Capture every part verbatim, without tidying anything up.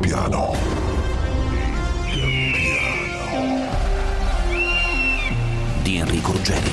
piano. Di Enrico Ruggeri.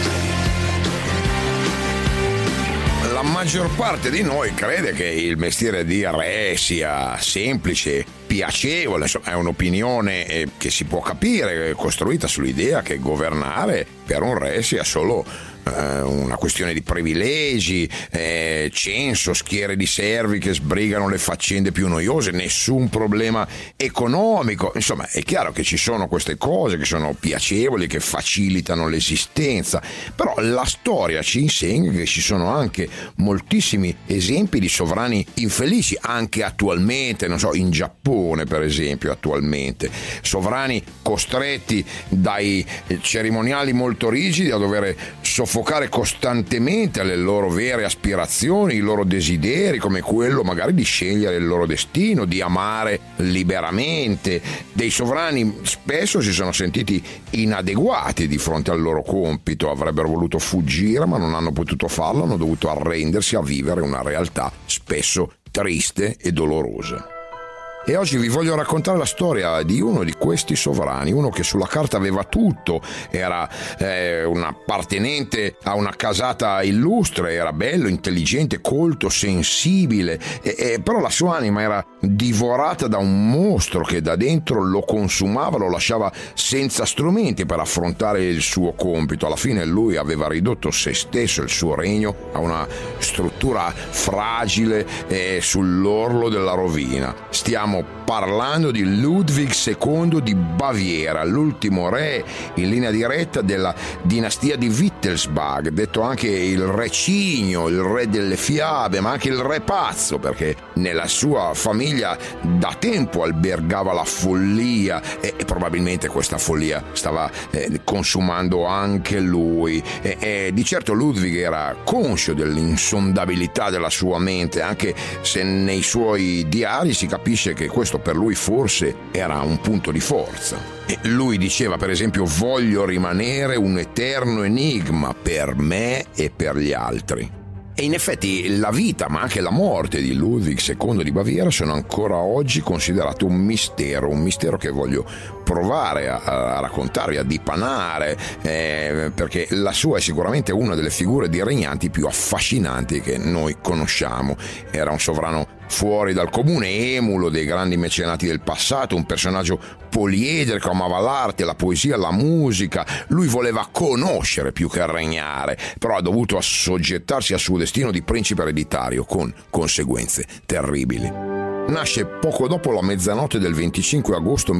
La maggior parte di noi crede che il mestiere di re sia semplice, piacevole, insomma è un'opinione che si può capire, costruita sull'idea che governare per un re sia solo eh, una questione di privilegi, eh, censo, schiere di servi che sbrigano le faccende più noiose, nessun problema economico. Insomma, è chiaro che ci sono queste cose che sono piacevoli, che facilitano l'esistenza, però la storia ci insegna che ci sono anche moltissimi esempi di sovrani infelici, anche attualmente, non so, in Giappone per esempio, attualmente, sovrani costretti dai cerimoniali molto rigidi a dover soffocare costantemente le loro vere aspirazioni, i loro desideri, come quello magari di scegliere il loro destino, di amare liberamente. Dei sovrani spesso si sono sentiti inadeguati di fronte al loro compito, avrebbero voluto fuggire ma non hanno potuto farlo, hanno dovuto arrendersi a vivere una realtà spesso triste e dolorosa. E oggi vi voglio raccontare la storia di uno di questi sovrani, uno che sulla carta aveva tutto, era eh, un appartenente a una casata illustre, era bello, intelligente, colto, sensibile, e, e, però la sua anima era divorata da un mostro che da dentro lo consumava, lo lasciava senza strumenti per affrontare il suo compito. Alla fine lui aveva ridotto se stesso, il suo regno, a una struttura fragile e sull'orlo della rovina. Stiamo parlando di Ludwig secondo di Baviera, l'ultimo re in linea diretta della dinastia di Wittelsbach, detto anche il re cigno, il re delle fiabe, ma anche il re pazzo, perché nella sua famiglia da tempo albergava la follia e, e probabilmente questa follia stava eh, consumando anche lui. E, e di certo Ludwig era conscio dell'insondabilità della sua mente, anche se nei suoi diari si capisce che questo per lui forse era un punto di forza. E lui diceva per esempio: voglio rimanere un eterno enigma per me e per gli altri. E in effetti la vita, ma anche la morte di Ludwig secondo di Baviera sono ancora oggi considerate un mistero, un mistero che voglio provare a, a raccontarvi, a dipanare, eh, perché la sua è sicuramente una delle figure di regnanti più affascinanti che noi conosciamo. Era un sovrano fuori dal comune, emulo dei grandi mecenati del passato, un personaggio poliedrico, amava l'arte, la poesia, la musica. Lui voleva conoscere più che regnare, però ha dovuto assoggettarsi al suo destino di principe ereditario con conseguenze terribili. Nasce poco dopo la mezzanotte del venticinque agosto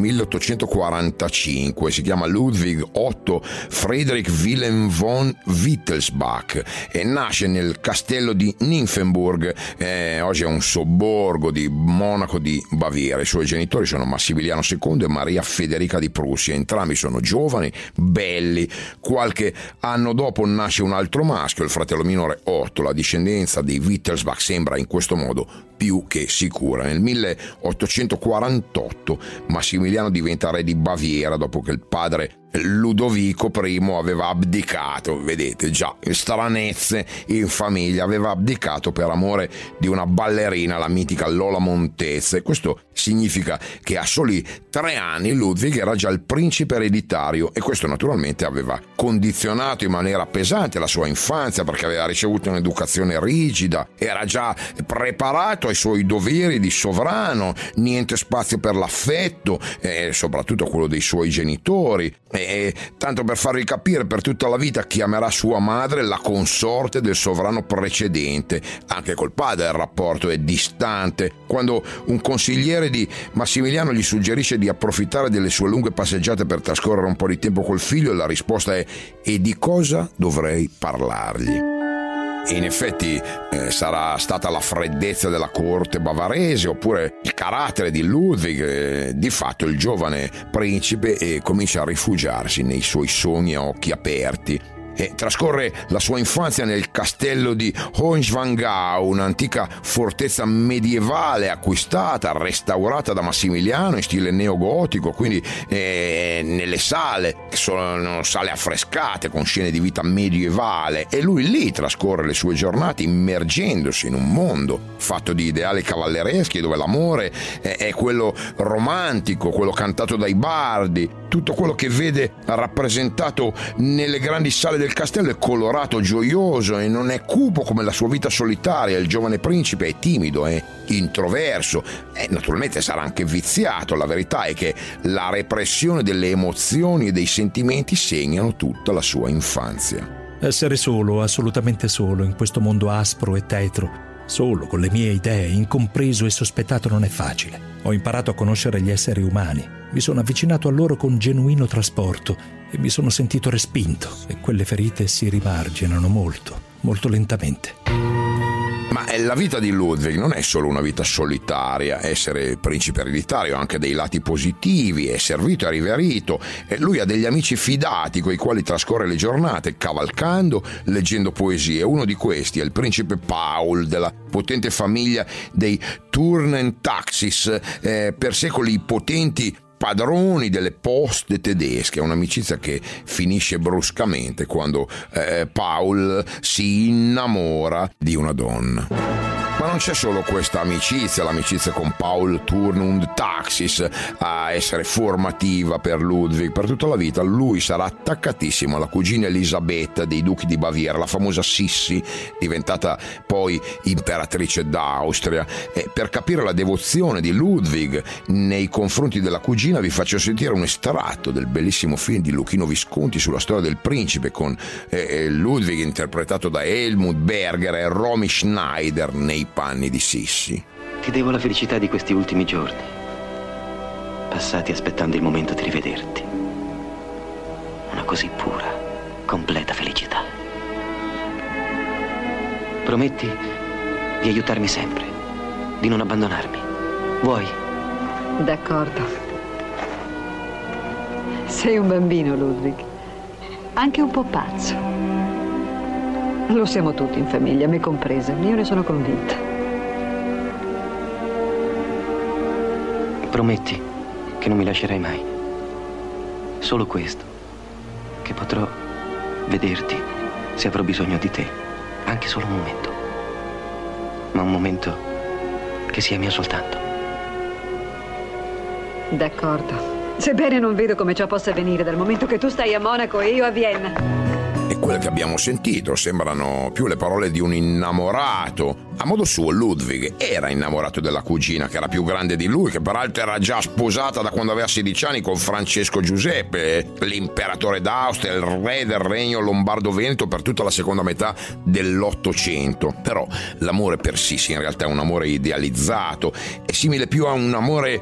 milleottocentoquarantacinque, si chiama Ludwig Otto Friedrich Wilhelm von Wittelsbach e nasce nel castello di Nymphenburg, eh, oggi è un sobborgo di Monaco di Baviera. I suoi genitori sono Massimiliano secondo e Maria Federica di Prussia, entrambi sono giovani, belli. Qualche anno dopo nasce un altro maschio, il fratello minore Otto. La discendenza dei Wittelsbach sembra in questo modo più che sicura. Nel milleottocentoquarantotto Massimiliano diventa re di Baviera dopo che il padre Ludovico primo aveva abdicato, vedete già, stranezze in famiglia, aveva abdicato per amore di una ballerina, la mitica Lola Montez, e questo significa che a soli tre anni Ludwig era già il principe ereditario, e questo naturalmente aveva condizionato in maniera pesante la sua infanzia, perché aveva ricevuto un'educazione rigida, era già preparato ai suoi doveri di sovrano, niente spazio per l'affetto e soprattutto quello dei suoi genitori. E tanto per farvi capire, per tutta la vita chiamerà sua madre la consorte del sovrano precedente. Anche col padre il rapporto è distante. Quando un consigliere di Massimiliano gli suggerisce di approfittare delle sue lunghe passeggiate per trascorrere un po' di tempo col figlio, la risposta è: e di cosa dovrei parlargli? E in effetti eh, sarà stata la freddezza della corte bavarese oppure il carattere di Ludwig, eh, di fatto il giovane principe eh, comincia a rifugiarsi nei suoi sogni a occhi aperti. e trascorre la sua infanzia nel castello di Hohenschwangau, un'antica fortezza medievale acquistata, restaurata da Massimiliano in stile neogotico, quindi eh, nelle sale, che sono sale affrescate con scene di vita medievale, e lui lì trascorre le sue giornate immergendosi in un mondo fatto di ideali cavallereschi, dove l'amore è, è quello romantico, quello cantato dai bardi. Tutto quello che vede rappresentato nelle grandi sale del castello è colorato, gioioso e non è cupo come la sua vita solitaria. Il giovane principe è timido, è introverso e naturalmente sarà anche viziato. La verità è che la repressione delle emozioni e dei sentimenti segnano tutta la sua infanzia. Essere solo, assolutamente solo, in questo mondo aspro e tetro, solo con le mie idee, incompreso e sospettato, non è facile. Ho imparato a conoscere gli esseri umani, mi sono avvicinato a loro con genuino trasporto e mi sono sentito respinto, e quelle ferite si rimarginano molto, molto lentamente. Ma la vita di Ludwig non è solo una vita solitaria. Essere principe ereditario ha anche dei lati positivi, è servito e riverito, e lui ha degli amici fidati coi quali trascorre le giornate cavalcando, leggendo poesie. Uno di questi è il principe Paul della potente famiglia dei Turnen-Taxis, eh, per secoli potenti padroni delle poste tedesche. È un'amicizia che finisce bruscamente quando eh, Paul si innamora di una donna. Ma non c'è solo questa amicizia, l'amicizia con Paul Turn und Taxis a essere formativa per Ludwig. Per tutta la vita lui sarà attaccatissimo alla cugina Elisabetta dei duchi di Baviera, la famosa Sissi, diventata poi imperatrice d'Austria. E per capire la devozione di Ludwig nei confronti della cugina vi faccio sentire un estratto del bellissimo film di Luchino Visconti sulla storia del principe, con eh, Ludwig interpretato da Helmut Berger e Romy Schneider nei panni di Sissi. Ti devo la felicità di questi ultimi giorni, passati aspettando il momento di rivederti. Una così pura, completa felicità. Prometti di aiutarmi sempre, di non abbandonarmi. Vuoi? D'accordo. Sei un bambino, Ludwig. Anche un po' pazzo. Lo siamo tutti in famiglia, me compresa. Io ne sono convinta. Prometti che non mi lascerai mai. Solo questo, che potrò vederti se avrò bisogno di te. Anche solo un momento. Ma un momento che sia mio soltanto. D'accordo. Sebbene non vedo come ciò possa avvenire dal momento che tu stai a Monaco e io a Vienna. E quelle che abbiamo sentito sembrano più le parole di un innamorato. A modo suo Ludwig era innamorato della cugina, che era più grande di lui, che peraltro era già sposata da quando aveva sedici anni con Francesco Giuseppe, l'imperatore d'Austria, il re del regno lombardo-veneto per tutta la seconda metà dell'Ottocento. Però l'amore per Sissi in realtà è un amore idealizzato, è simile più a un amore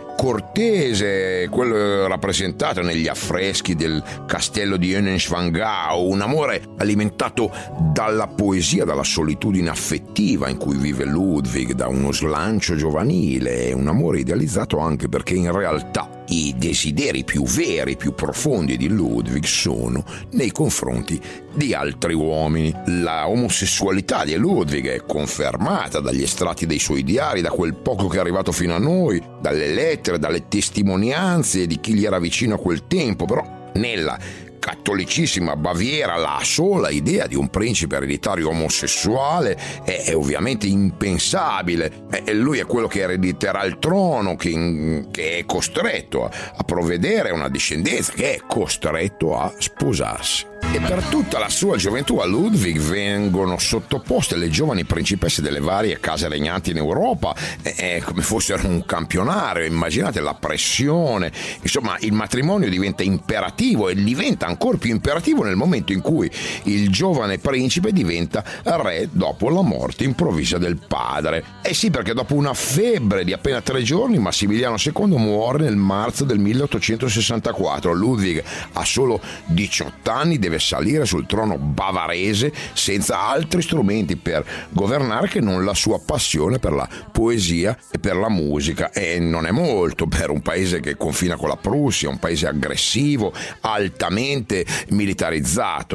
cortese, quello rappresentato negli affreschi del castello di Hohenschwangau, un amore alimentato dalla poesia, dalla solitudine affettiva in cui vive Ludwig, da uno slancio giovanile. È un amore idealizzato anche perché in realtà i desideri più veri, più profondi di Ludwig sono nei confronti di altri uomini. La omosessualità di Ludwig è confermata dagli estratti dei suoi diari, da quel poco che è arrivato fino a noi, dalle lettere, dalle testimonianze di chi gli era vicino a quel tempo. Però nella cattolicissima Baviera la sola idea di un principe ereditario omosessuale è, è ovviamente impensabile. E lui è quello che erediterà il trono, che, che è costretto a, a provvedere a una discendenza, che è costretto a sposarsi. E per tutta la sua gioventù a Ludwig vengono sottoposte le giovani principesse delle varie case regnanti in Europa eh, come fossero un campionario. Immaginate la pressione. Insomma, il matrimonio diventa imperativo, e diventa ancora più imperativo nel momento in cui il giovane principe diventa re dopo la morte improvvisa del padre. Eh sì, perché dopo una febbre di appena tre giorni Massimiliano secondo muore nel marzo del milleottocentosessantaquattro. Ludwig ha solo diciotto anni, deve salire sul trono bavarese senza altri strumenti per governare che non la sua passione per la poesia e per la musica. E non è molto per un paese che confina con la Prussia, un paese aggressivo, altamente militarizzato.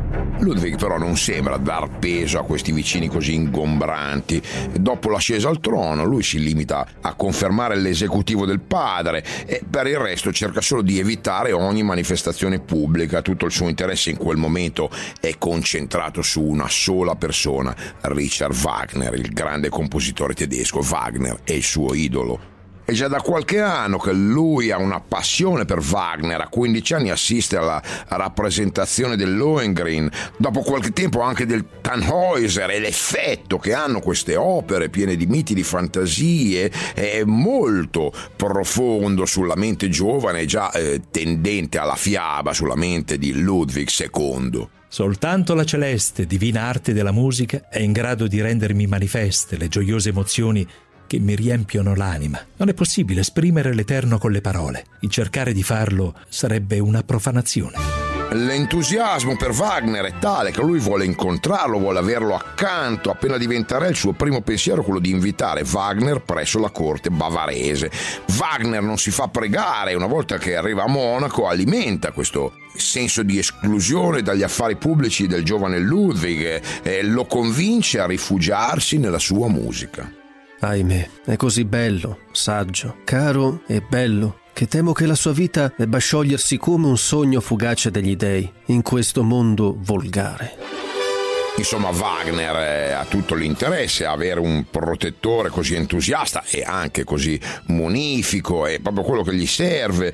Ludwig però non sembra dar peso a questi vicini così ingombranti. Dopo l'ascesa al trono lui si limita a confermare l'esecutivo del padre e per il resto cerca solo di evitare ogni manifestazione pubblica. Tutto il suo interesse in quel momento è concentrato su una sola persona, Richard Wagner, il grande compositore tedesco. Wagner è il suo idolo. È già da qualche anno che lui ha una passione per Wagner. A quindici anni assiste alla rappresentazione del Lohengrin, dopo qualche tempo anche del Tannhäuser, e l'effetto che hanno queste opere piene di miti, di fantasie, è molto profondo sulla mente giovane, già eh, tendente alla fiaba, sulla mente di Ludwig secondo. Soltanto la celeste, divina arte della musica è in grado di rendermi manifeste le gioiose emozioni che mi riempiono l'anima. Non è possibile esprimere l'eterno con le parole. Il cercare di farlo sarebbe una profanazione. L'entusiasmo per Wagner è tale che lui vuole incontrarlo, vuole averlo accanto. Appena diventa re, il suo primo pensiero è quello di invitare Wagner presso la corte bavarese. Wagner non si fa pregare, una volta che arriva a Monaco alimenta questo senso di esclusione dagli affari pubblici del giovane Ludwig e lo convince a rifugiarsi nella sua musica. Ahimè, è così bello, saggio, caro e bello, che temo che la sua vita debba sciogliersi come un sogno fugace degli dei in questo mondo volgare. Insomma, Wagner ha tutto l'interesse a avere un protettore così entusiasta e anche così munifico, è proprio quello che gli serve,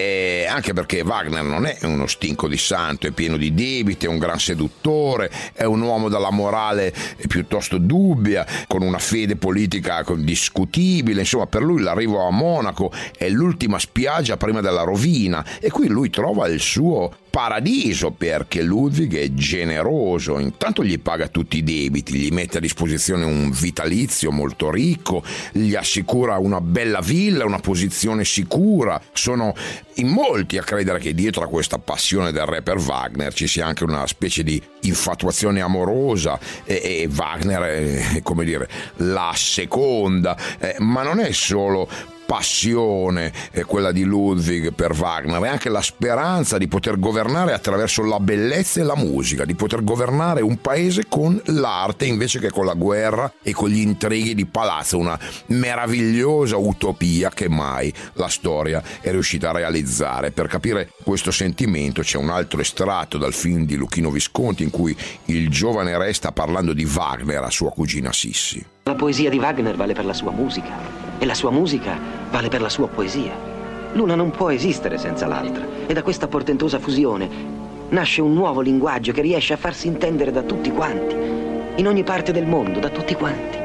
e anche perché Wagner non è uno stinco di santo, è pieno di debiti, è un gran seduttore, è un uomo dalla morale piuttosto dubbia, con una fede politica discutibile. Insomma, per lui l'arrivo a Monaco è l'ultima spiaggia prima della rovina, e qui lui trova il suo paradiso perché Ludwig è generoso. Intanto gli paga tutti i debiti, gli mette a disposizione un vitalizio molto ricco, gli assicura una bella villa, una posizione sicura. Sono in molti a credere che dietro a questa passione del re per Wagner ci sia anche una specie di infatuazione amorosa, e, e Wagner è, come dire, la seconda, eh, ma non è solo passione è quella di Ludwig per Wagner, è anche la speranza di poter governare attraverso la bellezza e la musica, di poter governare un paese con l'arte invece che con la guerra e con gli intrighi di palazzo, una meravigliosa utopia che mai la storia è riuscita a realizzare. Per capire questo sentimento c'è un altro estratto dal film di Luchino Visconti in cui il giovane re sta parlando di Wagner a sua cugina Sissi. La poesia di Wagner vale per la sua musica e la sua musica vale per la sua poesia. L'una non può esistere senza l'altra, e da questa portentosa fusione nasce un nuovo linguaggio che riesce a farsi intendere da tutti quanti, in ogni parte del mondo, da tutti quanti.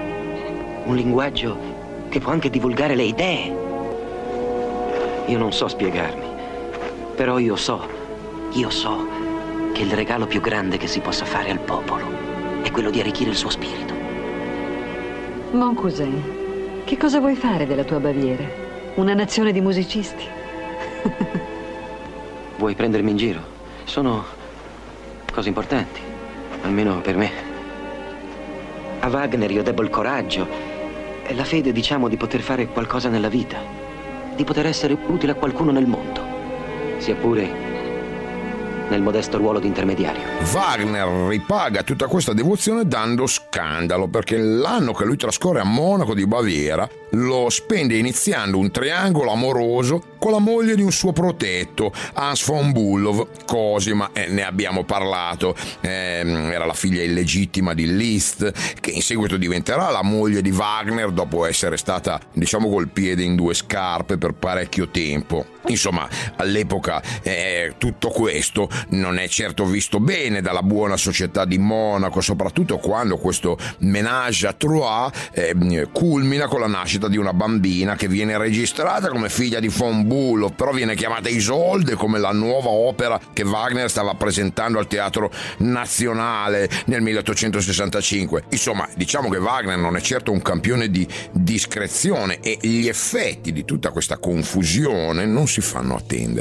Un linguaggio che può anche divulgare le idee. Io non so spiegarmi, però io so, io so che il regalo più grande che si possa fare al popolo è quello di arricchire il suo spirito. Mon cousin, che cosa vuoi fare della tua Baviera? Una nazione di musicisti? Vuoi prendermi in giro? Sono cose importanti, almeno per me. A Wagner io debbo il coraggio e la fede, diciamo, di poter fare qualcosa nella vita, di poter essere utile a qualcuno nel mondo, sia pure nel modesto ruolo di intermediario. Wagner ripaga tutta questa devozione dando scandalo, perché l'anno che lui trascorre a Monaco di Baviera lo spende iniziando un triangolo amoroso con la moglie di un suo protetto, Hans von Bülow. Cosima, eh, ne abbiamo parlato, eh, era la figlia illegittima di Liszt, che in seguito diventerà la moglie di Wagner dopo essere stata, diciamo, col piede in due scarpe per parecchio tempo. Insomma, all'epoca eh, tutto questo non è certo visto bene dalla buona società di Monaco, soprattutto quando questo ménage à trois eh, culmina con la nascita di una bambina che viene registrata come figlia di von Bülow, però viene chiamata Isolde come la nuova opera che Wagner stava presentando al Teatro Nazionale nel milleottocentosessantacinque. Insomma, diciamo che Wagner non è certo un campione di discrezione, e gli effetti di tutta questa confusione non si fanno attendere.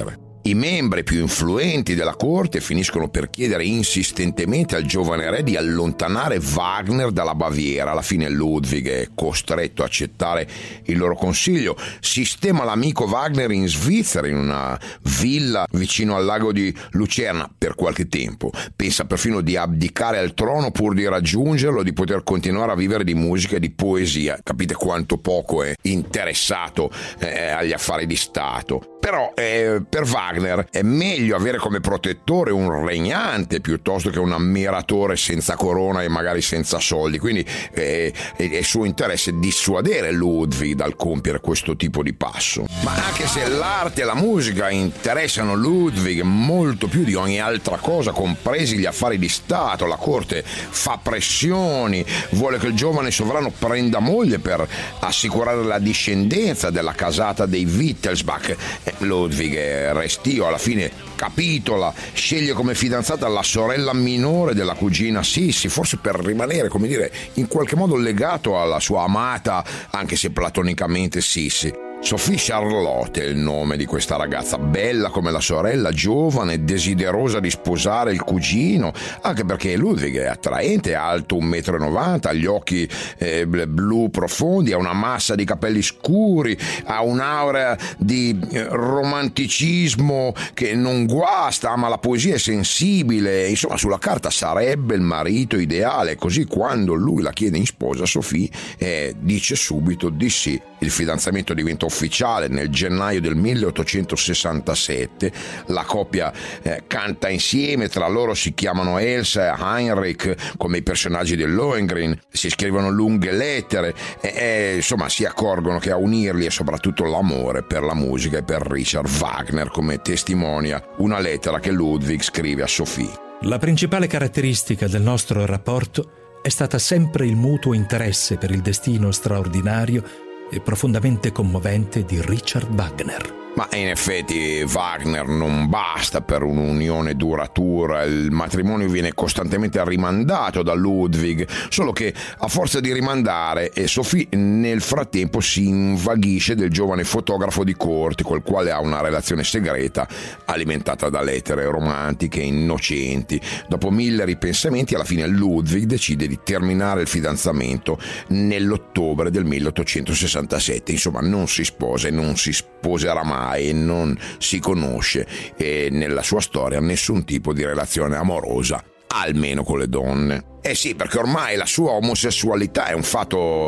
I membri più influenti della corte finiscono per chiedere insistentemente al giovane re di allontanare Wagner dalla Baviera. Alla fine Ludwig è costretto a accettare il loro consiglio, sistema l'amico Wagner in Svizzera, in una villa vicino al lago di Lucerna per qualche tempo. Pensa perfino di abdicare al trono pur di raggiungerlo, di poter continuare a vivere di musica e di poesia. Capite quanto poco è interessato eh, agli affari di Stato. Però eh, per Wagner è meglio avere come protettore un regnante piuttosto che un ammiratore senza corona e magari senza soldi, quindi eh, è suo interesse dissuadere Ludwig dal compiere questo tipo di passo. Ma anche se l'arte e la musica interessano Ludwig molto più di ogni altra cosa, compresi gli affari di Stato, la corte fa pressioni, vuole che il giovane sovrano prenda moglie per assicurare la discendenza della casata dei Wittelsbach. Ludwig è restio, alla fine capitola, sceglie come fidanzata la sorella minore della cugina Sissi, forse per rimanere, come dire, in qualche modo legato alla sua amata, anche se platonicamente, Sissi. Sophie Charlotte è il nome di questa ragazza, bella come la sorella, giovane, desiderosa di sposare il cugino, anche perché Ludwig è attraente, è alto un metro e novanta, ha gli occhi eh, blu profondi, ha una massa di capelli scuri, ha un'aura di eh, romanticismo che non guasta, ama la poesia, è sensibile, insomma sulla carta sarebbe il marito ideale. Così quando lui la chiede in sposa, Sophie eh, dice subito di sì. Il fidanzamento diventa ufficiale nel gennaio del milleottocentosessantasette, la coppia eh, canta insieme, tra loro si chiamano Elsa e Heinrich come i personaggi del Lohengrin, si scrivono lunghe lettere e, e insomma si accorgono che a unirli è soprattutto l'amore per la musica e per Richard Wagner, come testimonia una lettera che Ludwig scrive a Sophie. La principale caratteristica del nostro rapporto è stata sempre il mutuo interesse per il destino straordinario e profondamente commovente di Richard Wagner. Ma in effetti Wagner non basta per un'unione duratura, il matrimonio viene costantemente rimandato da Ludwig, solo che a forza di rimandare e Sophie nel frattempo si invaghisce del giovane fotografo di corte col quale ha una relazione segreta alimentata da lettere romantiche innocenti. Dopo mille ripensamenti alla fine Ludwig decide di terminare il fidanzamento nell'ottobre del milleottocentosessantasette, insomma non si sposa e non si sposerà mai e non si conosce e nella sua storia nessun tipo di relazione amorosa, almeno con le donne. Eh sì, perché ormai la sua omosessualità è un fatto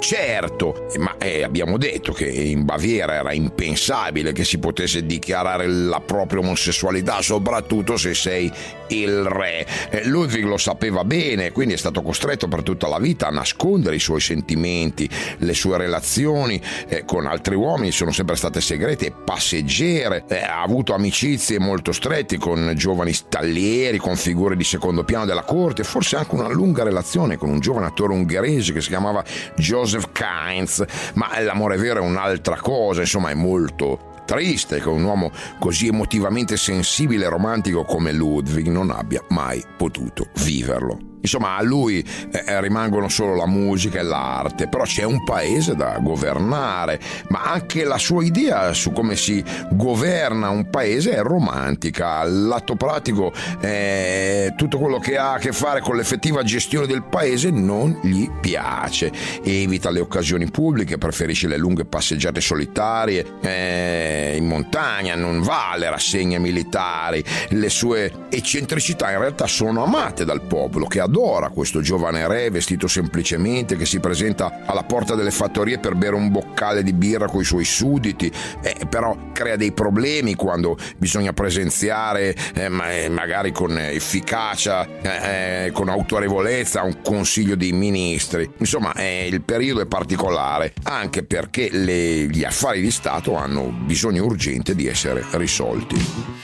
certo, ma eh, abbiamo detto che in Baviera era impensabile che si potesse dichiarare la propria omosessualità, soprattutto se sei il re. Eh, Ludwig lo sapeva bene, quindi è stato costretto per tutta la vita a nascondere i suoi sentimenti, le sue relazioni eh, con altri uomini sono sempre state segrete e passeggere, eh, ha avuto amicizie molto strette con giovani stallieri, con figure di secondo piano della corte, forse anche una lunga relazione con un giovane attore ungherese che si chiamava Joseph Kainz, ma l'amore vero è un'altra cosa, insomma è molto triste che un uomo così emotivamente sensibile e romantico come Ludwig non abbia mai potuto viverlo. Insomma, a lui eh, rimangono solo la musica e l'arte, però c'è un paese da governare, ma anche la sua idea su come si governa un paese è romantica. L'atto pratico, eh, tutto quello che ha a che fare con l'effettiva gestione del paese non gli piace, evita le occasioni pubbliche, preferisce le lunghe passeggiate solitarie eh, in montagna, non va alle rassegne militari. Le sue eccentricità in realtà sono amate dal popolo, che adora questo giovane re vestito semplicemente, che si presenta alla porta delle fattorie per bere un boccale di birra coi suoi sudditi, eh, però crea dei problemi quando bisogna presenziare eh, magari con efficacia, eh, con autorevolezza un consiglio dei ministri. Insomma, eh, il periodo è particolare anche perché le, gli affari di Stato hanno bisogno urgente di essere risolti.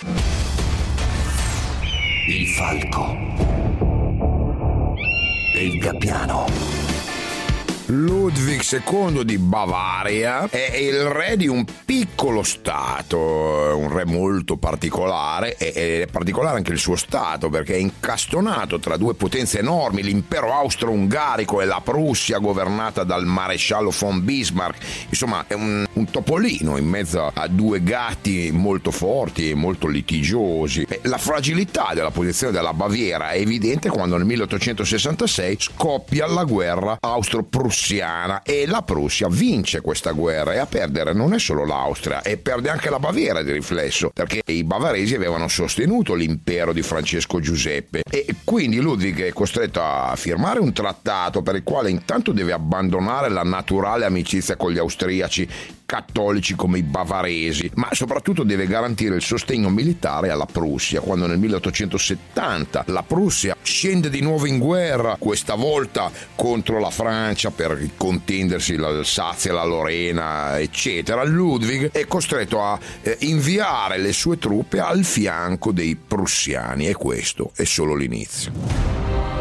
Il falco e il gabbiano. Ludwig secondo di Bavaria è il re di un piccolo stato, un re molto particolare, e è particolare anche il suo stato perché è incastonato tra due potenze enormi, l'impero austro-ungarico e la Prussia governata dal maresciallo von Bismarck. Insomma è un, un topolino in mezzo a due gatti molto forti e molto litigiosi. E la fragilità della posizione della Baviera è evidente quando nel milleottocentosessantasei scoppia la guerra austro-prussiana e la Prussia vince questa guerra, e a perdere non è solo l'Austria, e perde anche la Baviera di riflesso, perché i bavaresi avevano sostenuto l'impero di Francesco Giuseppe, e quindi Ludwig è costretto a firmare un trattato per il quale intanto deve abbandonare la naturale amicizia con gli austriaci cattolici come i bavaresi, ma soprattutto deve garantire il sostegno militare alla Prussia. Quando nel milleottocentosettanta la Prussia scende di nuovo in guerra, questa volta contro la Francia per contendersi l'Alsazia, la Lorena, eccetera, Ludwig è costretto a eh, inviare le sue truppe al fianco dei prussiani, e questo è solo l'inizio.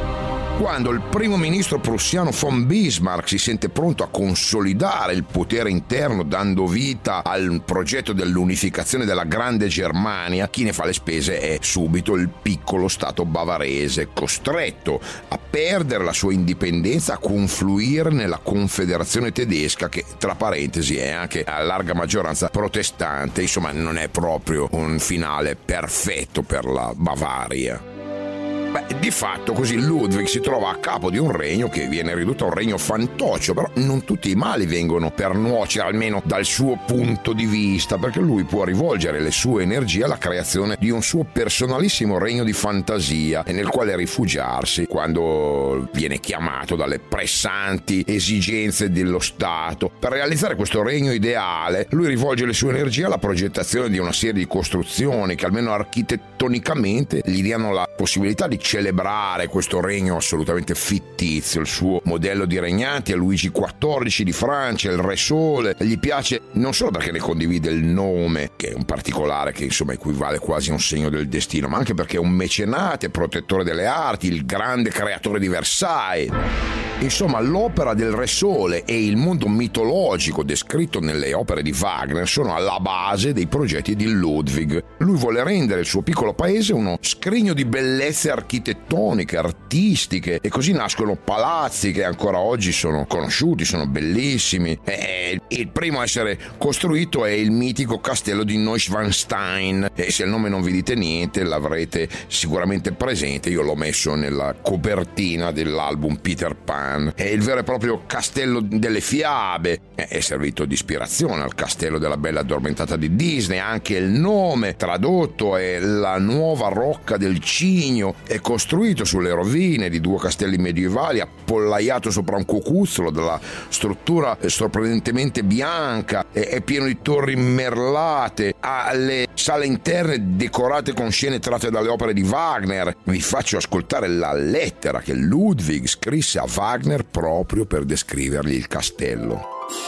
Quando il primo ministro prussiano von Bismarck si sente pronto a consolidare il potere interno dando vita al progetto dell'unificazione della Grande Germania, chi ne fa le spese è subito il piccolo stato bavarese, costretto a perdere la sua indipendenza, a confluire nella Confederazione tedesca, che tra parentesi è anche a larga maggioranza protestante. Insomma non è proprio un finale perfetto per la Bavaria. Beh, di fatto così Ludwig si trova a capo di un regno che viene ridotto a un regno fantoccio, però non tutti i mali vengono per nuocere, almeno dal suo punto di vista, perché lui può rivolgere le sue energie alla creazione di un suo personalissimo regno di fantasia, e nel quale rifugiarsi quando viene chiamato dalle pressanti esigenze dello Stato. Per realizzare questo regno ideale, lui rivolge le sue energie alla progettazione di una serie di costruzioni che almeno architettonicamente gli diano la possibilità di celebrare questo regno assolutamente fittizio. Il suo modello di regnanti è Luigi quattordici di Francia, il Re Sole. Gli piace non solo perché ne condivide il nome, che è un particolare che insomma equivale quasi a un segno del destino, ma anche perché è un mecenate, protettore delle arti, il grande creatore di Versailles. Insomma, l'opera del Re Sole e il mondo mitologico descritto nelle opere di Wagner sono alla base dei progetti di Ludwig. Lui vuole rendere il suo piccolo paese uno scrigno di bellezze architettoniche, artistiche, e così nascono palazzi che ancora oggi sono conosciuti, sono bellissimi. E il primo a essere costruito è il mitico castello di Neuschwanstein, e se il nome non vi dite niente l'avrete sicuramente presente, io l'ho messo nella copertina dell'album Peter Pan. È il vero e proprio castello delle fiabe, è servito di ispirazione al castello della Bella Addormentata di Disney. Anche il nome tradotto è la nuova Rocca del Cigno, è costruito sulle rovine di due castelli medievali, appollaiato sopra un cucuzzolo dalla struttura sorprendentemente bianca, è pieno di torri merlate, ha le sale interne decorate con scene tratte dalle opere di Wagner. Vi faccio ascoltare la lettera che Ludwig scrisse a Wagner proprio per descrivergli il castello.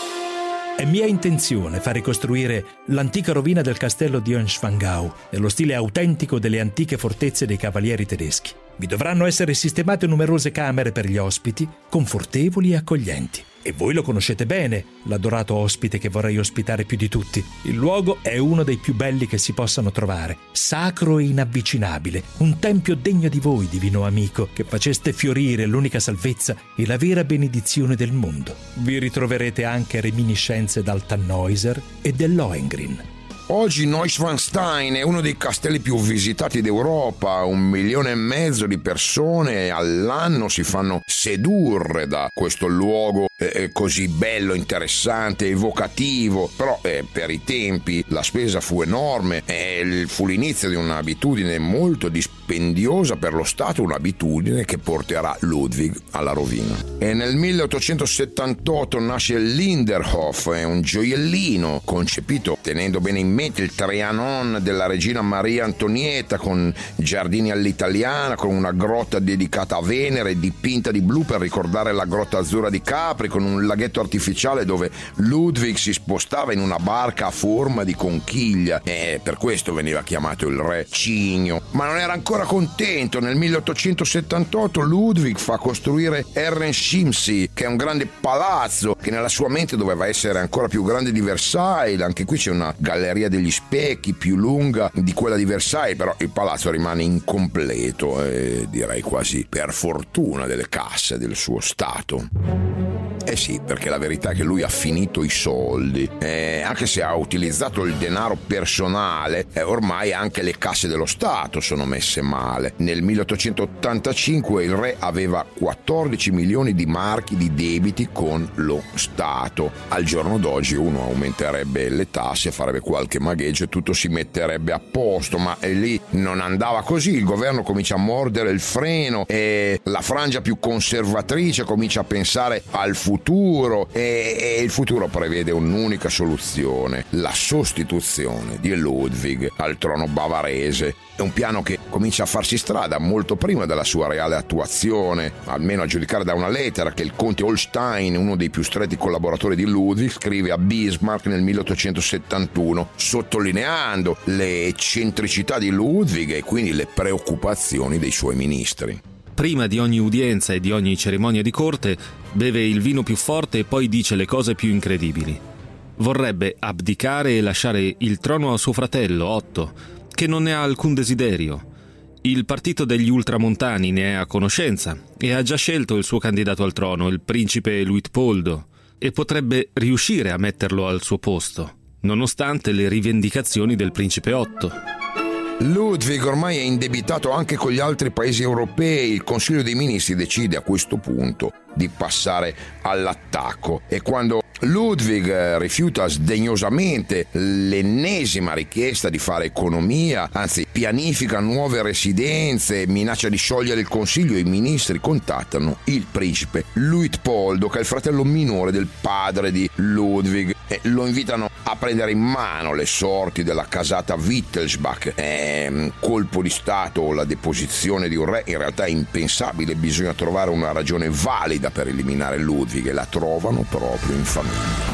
È mia intenzione far ricostruire l'antica rovina del castello di Hohenschwangau nello stile autentico delle antiche fortezze dei cavalieri tedeschi. Vi dovranno essere sistemate numerose camere per gli ospiti, confortevoli e accoglienti. E voi lo conoscete bene, l'adorato ospite che vorrei ospitare più di tutti. Il luogo è uno dei più belli che si possano trovare, sacro e inavvicinabile, un tempio degno di voi, divino amico, che faceste fiorire l'unica salvezza e la vera benedizione del mondo. Vi ritroverete anche reminiscenze dal Tannhäuser e del Lohengrin. Oggi Neuschwanstein è uno dei castelli più visitati d'Europa, un milione e mezzo di persone all'anno si fanno sedurre da questo luogo eh, così bello, interessante, evocativo. Però eh, per i tempi la spesa fu enorme e fu l'inizio di un'abitudine molto dispendiosa per lo Stato, un'abitudine che porterà Ludwig alla rovina. E nel milleottocentosettantotto nasce l'Inderhof, è un gioiellino concepito tenendo bene in mente il Trianon della regina Maria Antonietta, con giardini all'italiana, con una grotta dedicata a Venere dipinta di blu per ricordare la grotta azzurra di Capri, con un laghetto artificiale dove Ludwig si spostava in una barca a forma di conchiglia e per questo veniva chiamato il re cigno. Ma non era ancora contento. Nel milleottocentosettantotto Ludwig fa costruire Herrenchiemsee, che è un grande palazzo che nella sua mente doveva essere ancora più grande di Versailles. Anche qui c'è una galleria degli specchi più lunga di quella di Versailles, però il palazzo rimane incompleto e direi quasi per fortuna delle casse del suo stato. Eh sì, perché la verità è che lui ha finito i soldi, eh, anche se ha utilizzato il denaro personale, eh, ormai anche le casse dello Stato sono messe male. Nel milleottocentottantacinque il re aveva quattordici milioni di marchi di debiti con lo Stato. Al giorno d'oggi uno aumenterebbe le tasse, farebbe qualche magheggio e tutto si metterebbe a posto, ma eh, lì non andava così. Il governo comincia a mordere il freno e la frangia più conservatrice comincia a pensare al futuro e, e il futuro prevede un'unica soluzione: la sostituzione di Ludwig al trono bavarese. È un piano che comincia a farsi strada molto prima della sua reale attuazione, almeno a giudicare da una lettera che il conte Holstein, uno dei più stretti collaboratori di Ludwig, scrive a Bismarck nel milleottocentosettantuno, sottolineando le eccentricità di Ludwig e quindi le preoccupazioni dei suoi ministri. Prima di ogni udienza e di ogni cerimonia di corte beve il vino più forte e poi dice le cose più incredibili. Vorrebbe abdicare e lasciare il trono a suo fratello Otto, che non ne ha alcun desiderio. Il partito degli ultramontani ne è a conoscenza e ha già scelto il suo candidato al trono, il principe Luitpoldo, e potrebbe riuscire a metterlo al suo posto, nonostante le rivendicazioni del principe Otto. Ludwig ormai è indebitato anche con gli altri paesi europei. Il Consiglio dei Ministri decide a questo punto di passare all'attacco e quando Ludwig rifiuta sdegnosamente l'ennesima richiesta di fare economia, anzi pianifica nuove residenze, minaccia di sciogliere il Consiglio, i ministri contattano il principe Luitpoldo, che è il fratello minore del padre di Ludwig, e lo invitano a prendere in mano le sorti della casata Wittelsbach. È un colpo di stato o la deposizione di un re in realtà è impensabile, bisogna trovare una ragione valida per eliminare Ludwig e la trovano proprio in famiglia.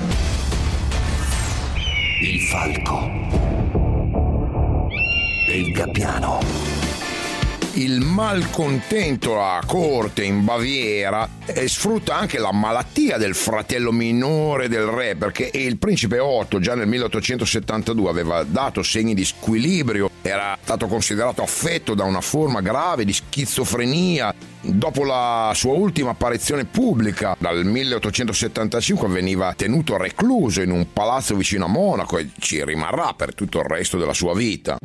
Il falco e il gabbiano. Il malcontento a corte in Baviera eh, sfrutta anche la malattia del fratello minore del re, perché il principe Otto già nel milleottocentosettantadue aveva dato segni di squilibrio, era stato considerato affetto da una forma grave di schizofrenia. Dopo la sua ultima apparizione pubblica, dal milleottocentosettantacinque veniva tenuto recluso in un palazzo vicino a Monaco e ci rimarrà per tutto il resto della sua vita.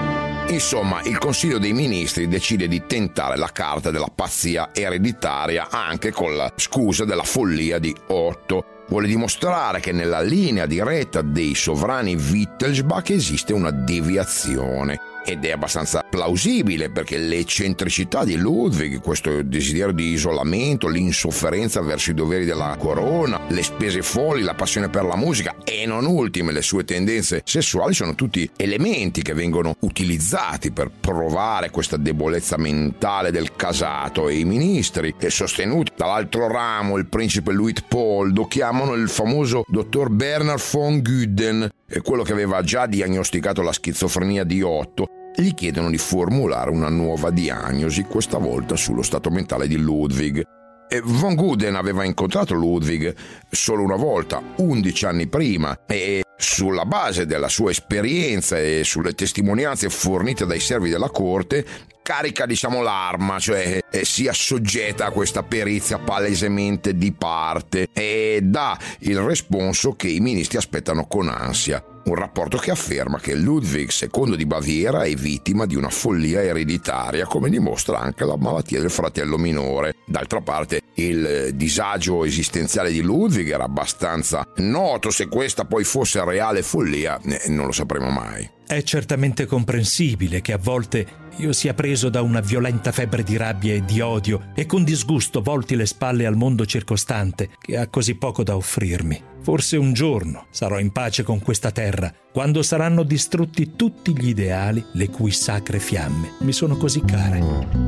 Insomma, il Consiglio dei Ministri decide di tentare la carta della pazzia ereditaria anche con la scusa della follia di Otto. Vuole dimostrare che nella linea diretta dei sovrani Wittelsbach esiste una deviazione. Ed è abbastanza plausibile perché le eccentricità di Ludwig, questo desiderio di isolamento, l'insofferenza verso i doveri della corona, le spese folli, la passione per la musica e non ultime le sue tendenze sessuali sono tutti elementi che vengono utilizzati per provare questa debolezza mentale del casato, e i ministri, che sostenuti dall'altro ramo il principe Luitpoldo, chiamano il famoso dottor Bernhard von Guden, quello che aveva già diagnosticato la schizofrenia di Otto. Gli chiedono di formulare una nuova diagnosi, questa volta sullo stato mentale di Ludwig. E von Guden aveva incontrato Ludwig solo una volta, undici anni prima, e sulla base della sua esperienza e sulle testimonianze fornite dai servi della corte carica, diciamo, l'arma, cioè eh, si assoggeta a questa perizia palesemente di parte e dà il responso che i ministri aspettano con ansia. Un rapporto che afferma che Ludwig secondo di Baviera è vittima di una follia ereditaria, come dimostra anche la malattia del fratello minore. D'altra parte, il disagio esistenziale di Ludwig era abbastanza noto, se questa poi fosse reale follia eh, non lo sapremo mai. È certamente comprensibile che a volte io sia preso da una violenta febbre di rabbia e di odio e con disgusto volti le spalle al mondo circostante che ha così poco da offrirmi. Forse un giorno sarò in pace con questa terra, quando saranno distrutti tutti gli ideali le cui sacre fiamme mi sono così care.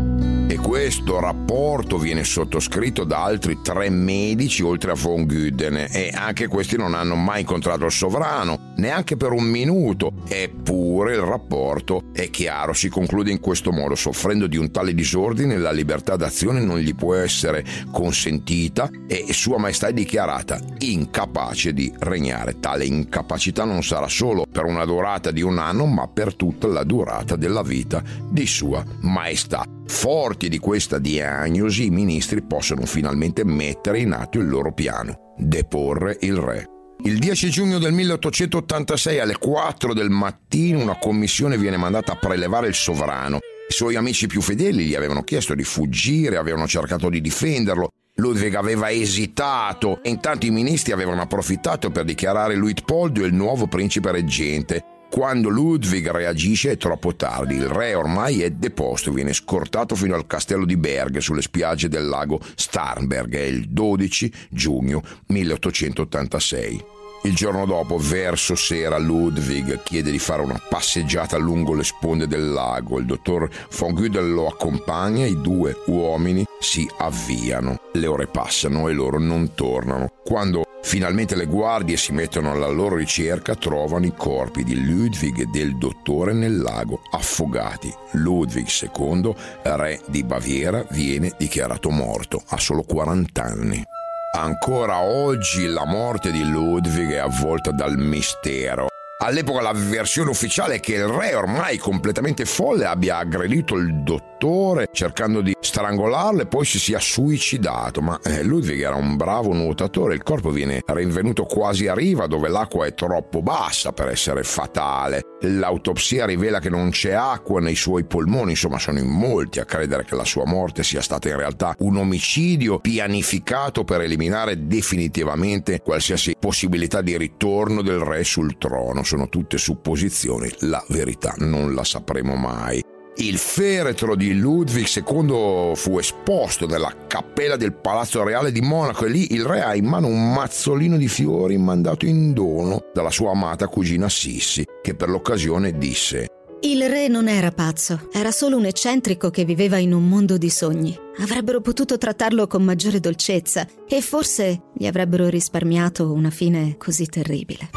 E questo rapporto viene sottoscritto da altri tre medici oltre a von Gudden, e anche questi non hanno mai incontrato il sovrano, neanche per un minuto. Eppure il rapporto è chiaro, si conclude in questo modo: soffrendo di un tale disordine la libertà d'azione non gli può essere consentita e Sua Maestà è dichiarata incapace di regnare. Tale incapacità non sarà solo per una durata di un anno, ma per tutta la durata della vita di Sua Maestà. Forti di questa diagnosi, i ministri possono finalmente mettere in atto il loro piano: deporre il re. Il dieci giugno del milleottocentottantasei alle quattro del mattino una commissione viene mandata a prelevare il sovrano. I suoi amici più fedeli gli avevano chiesto di fuggire, avevano cercato di difenderlo. Ludwig aveva esitato e intanto i ministri avevano approfittato per dichiarare Luitpold il nuovo principe reggente. Quando Ludwig reagisce è troppo tardi, il re ormai è deposto, viene scortato fino al castello di Berg sulle spiagge del lago Starnberg. È il dodici giugno milleottocentottantasei. Il giorno dopo, verso sera, Ludwig chiede di fare una passeggiata lungo le sponde del lago. Il dottor von Gudden lo accompagna, i due uomini si avviano. Le ore passano e loro non tornano. Quando finalmente le guardie si mettono alla loro ricerca, trovano i corpi di Ludwig e del dottore nel lago, affogati. Ludwig secondo, re di Baviera, viene dichiarato morto a solo quaranta anni. Ancora oggi la morte di Ludwig è avvolta dal mistero. All'epoca la versione ufficiale è che il re, ormai completamente folle, abbia aggredito il dottore cercando di strangolarlo e poi si sia suicidato, ma eh, Ludwig era un bravo nuotatore. Il corpo viene rinvenuto quasi a riva, dove l'acqua è troppo bassa per essere fatale. L'autopsia rivela che non c'è acqua nei suoi polmoni, insomma sono in molti a credere che la sua morte sia stata in realtà un omicidio pianificato per eliminare definitivamente qualsiasi possibilità di ritorno del re sul trono. Sono tutte supposizioni, la verità non la sapremo mai. Il feretro di Ludwig secondo fu esposto nella cappella del Palazzo Reale di Monaco e lì il re ha in mano un mazzolino di fiori mandato in dono dalla sua amata cugina Sissi, che per l'occasione disse: il re non era pazzo, era solo un eccentrico che viveva in un mondo di sogni. Avrebbero potuto trattarlo con maggiore dolcezza e forse gli avrebbero risparmiato una fine così terribile.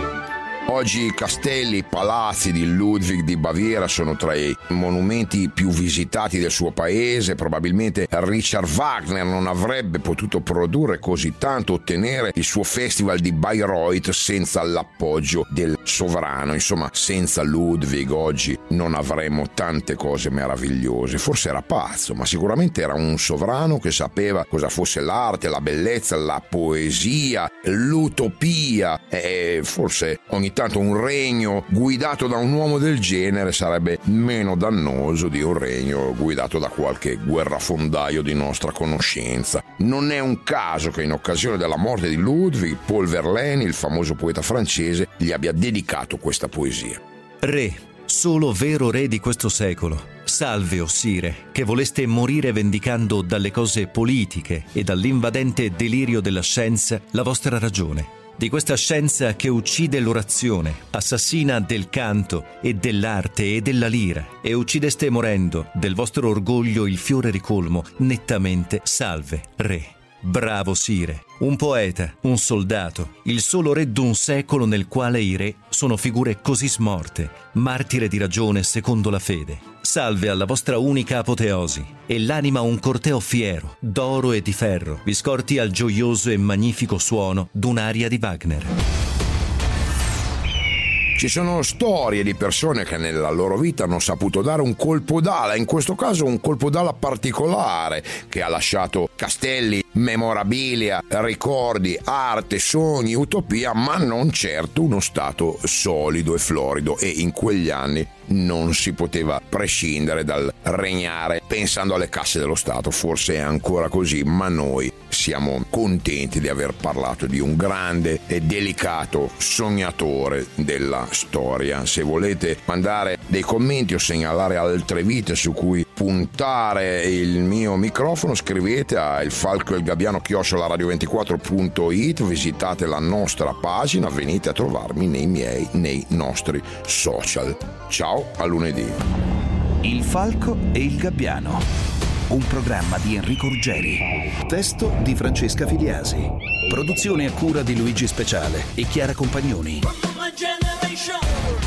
Oggi i castelli, i palazzi di Ludwig di Baviera sono tra i monumenti più visitati del suo paese. Probabilmente Richard Wagner non avrebbe potuto produrre così tanto, ottenere il suo festival di Bayreuth senza l'appoggio del sovrano. Insomma, senza Ludwig oggi non avremmo tante cose meravigliose. Forse era pazzo, ma sicuramente era un sovrano che sapeva cosa fosse l'arte, la bellezza, la poesia, l'utopia, e forse ogni tanto un regno guidato da un uomo del genere sarebbe meno dannoso di un regno guidato da qualche guerrafondaio di nostra conoscenza. Non è un caso che in occasione della morte di Ludwig, Paul Verlaine, il famoso poeta francese, gli abbia dedicato questa poesia. Re, solo vero re di questo secolo, salve, o sire, che voleste morire vendicando dalle cose politiche e dall'invadente delirio della scienza la vostra ragione. Di questa scienza che uccide l'orazione, assassina del canto e dell'arte e della lira, e uccideste morendo del vostro orgoglio il fiore ricolmo, nettamente salve, re. Bravo sire, un poeta, un soldato, il solo re d'un secolo nel quale i re sono figure così smorte, martire di ragione secondo la fede. Salve alla vostra unica apoteosi, e l'anima un corteo fiero, d'oro e di ferro, vi scorti al gioioso e magnifico suono d'un'aria di Wagner. Ci sono storie di persone che nella loro vita hanno saputo dare un colpo d'ala, in questo caso un colpo d'ala particolare che ha lasciato castelli, memorabilia, ricordi, arte, sogni, utopia, ma non certo uno stato solido e florido, e in quegli anni non si poteva prescindere dal regnare pensando alle casse dello Stato. Forse è ancora così, ma noi siamo contenti di aver parlato di un grande e delicato sognatore della storia. Se volete mandare dei commenti o segnalare altre vite su cui puntare il mio microfono, scrivete a il falco e il gabbiano chiocciola radio ventiquattro punto it, visitate la nostra pagina, venite a trovarmi nei miei, nei nostri social. Ciao, a lunedì. Il falco e il gabbiano. un programma di Enrico Ruggeri. Testo di Francesca Filiasi. Produzione a cura di Luigi Speciale e Chiara Compagnoni.